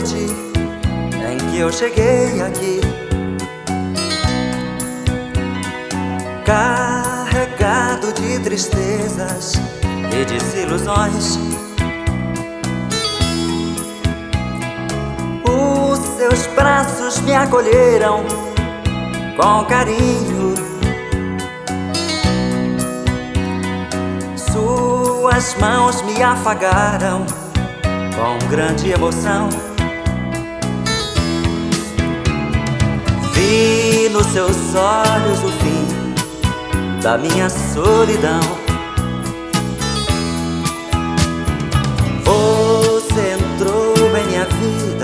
noite em que eu cheguei aqui, carregado de tristezas e desilusões. Os seus braços me acolheram com carinho, suas mãos me afagaram com grande emoção. Vi nos seus olhos o fim da minha solidão. Você entrou em minha vida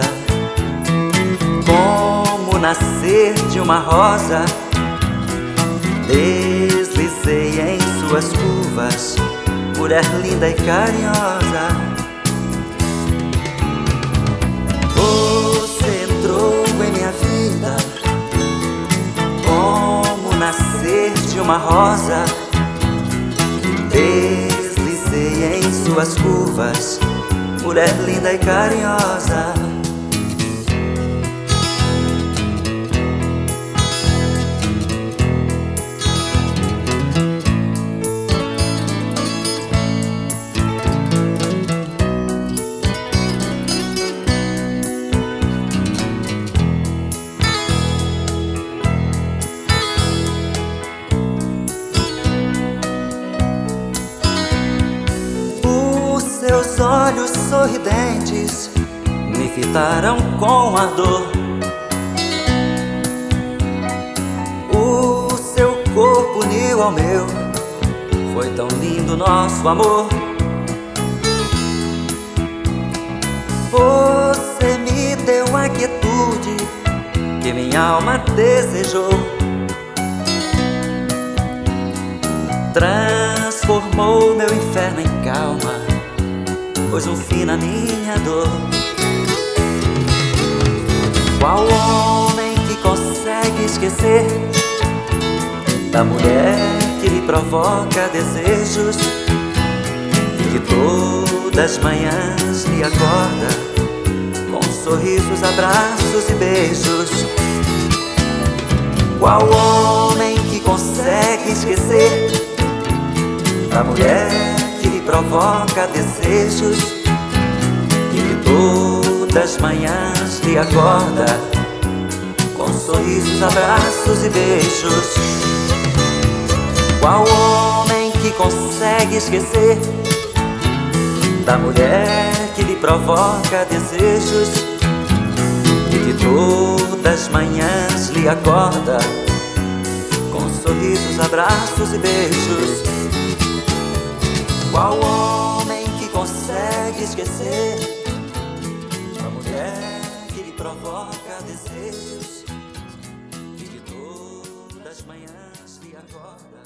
como nascer de uma rosa. Deslizei em suas curvas, mulher linda e carinhosa. Você entrou em minha vida como nascer de uma rosa. Deslizei em suas curvas, mulher linda e carinhosa. Seus olhos sorridentes me fitaram com ardor. O seu corpo uniu ao meu, foi tão lindo nosso amor. Você me deu a quietude que minha alma desejou. Transformou meu inferno em calma, pôs um fim na minha dor. Qual homem que consegue esquecer da mulher que lhe provoca desejos e que todas as manhãs lhe acorda com sorrisos, abraços e beijos? Qual homem que consegue esquecer da mulher que lhe provoca desejos e que todas as manhãs lhe acorda com sorrisos, abraços e beijos? Qual homem que consegue esquecer da mulher que lhe provoca desejos e que todas as manhãs lhe acorda com sorrisos, abraços e beijos? Qual homem que consegue esquecer a mulher que lhe provoca desejos e que todas as manhãs lhe acorda